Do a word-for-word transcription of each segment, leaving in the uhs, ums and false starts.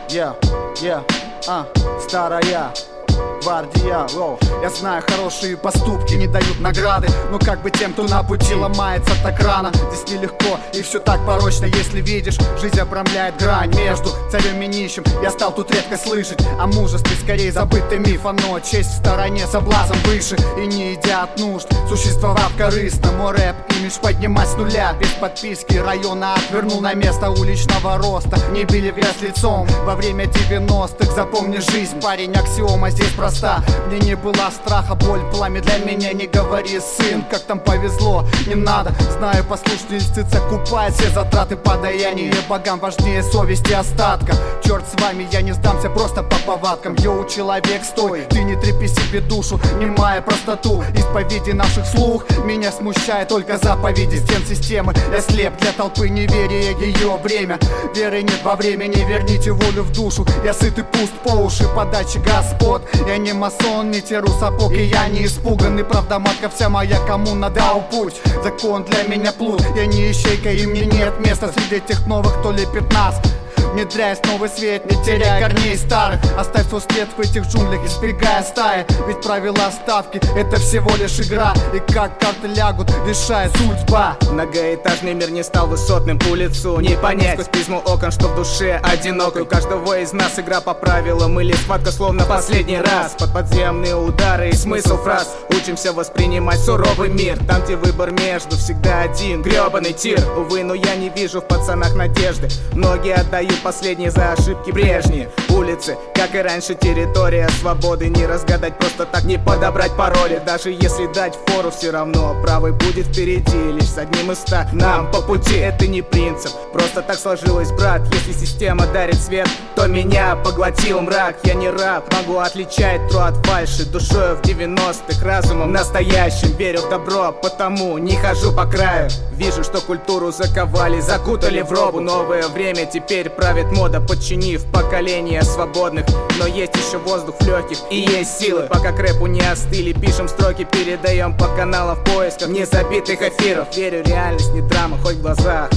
Yeah, yeah, а, старая гвардия, воу. Я знаю, хорошие поступки не дают награды, но как бы тем, кто на пути ломается так рано. Здесь нелегко и все так порочно, если видишь, жизнь обрамляет грань между царем и нищим. Я стал тут редко слышать о мужестве, скорее забытый миф. Оно честь в стороне, соблазн выше, и не идя от нужд, существовав корыстно. Мой рэп имидж поднимать с нуля, без подписки района отвернул на место уличного роста. Не били в грязь лицом во время девяностых. Запомни жизнь, парень, аксиома здесь проста. Мне не было страха, боль, пламя для меня. Не говори, сын, как там повезло, не надо. Знаю, послушный льстица купает все затраты подаяния. Богам важнее совести остатка. Черт с вами, я не сдамся просто по повадкам. Йоу, человек, стой, ты не трепи себе душу, немая простоту исповеди наших слух. Меня смущает только заповеди стен системы. Я слеп для толпы неверия, ее бремя. Веры нет во времени, верните волю в душу. Я сыт и пуст по уши, подачи господ. Я не масон, не теру сапог, и я не испуганный. Правда, матка вся моя коммуна, дал путь. Закон для меня плут, я не ищейка, и мне нет места среди этих новых, кто лепит нас. Внедряясь в новый свет, не теряя корней старых. Оставь свой след в этих джунглях, избегая стаи. Ведь правила ставки — это всего лишь игра. И как карты лягут, решает судьба. Многоэтажный мир не стал высотным, улицу не понять сквозь призму окон, что в душе одинокой. У каждого из нас игра по правилам, или схватка словно последний раз. Под подземные удары и смысл фраз учимся воспринимать суровый мир. Там, где выбор между всегда один, гребаный тир. Увы, но я не вижу в пацанах надежды. Многие отдают последние за ошибки прежние. Улицы, как и раньше, территория свободы. Не разгадать просто так, не подобрать пароли. Даже если дать фору, все равно правый будет впереди. Лишь с одним из ста нам по пути. Это не принцип, просто так сложилось, брат. Если система дарит свет, то меня поглотил мрак. Я не раб, могу отличать тру от фальши. Душою в девяностых, разумом настоящим. Верю в добро, потому не хожу по краю. Вижу, что культуру заковали, закутали в робу. Новое время теперь правит мода, подчинив поколение свободных. Но есть еще воздух в легких и есть силы. Пока к рэпу не остыли, пишем строки, передаем по каналам в поисках незабитых эфиров. Верю, реальность не драма, хоть в глазах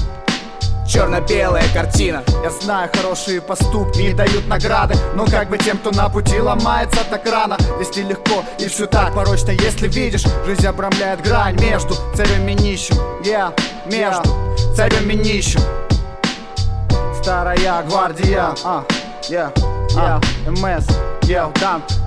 черно-белая картина. Я знаю, хорошие поступки не дают награды, но как бы тем, кто на пути ломается так рано. Здесь нелегко и все так порочно, если видишь, жизнь обрамляет грань между царем и нищим. Я yeah, между yeah. царем и нищим. Старая гвардия, а, я, я, эм эс, я, дамп.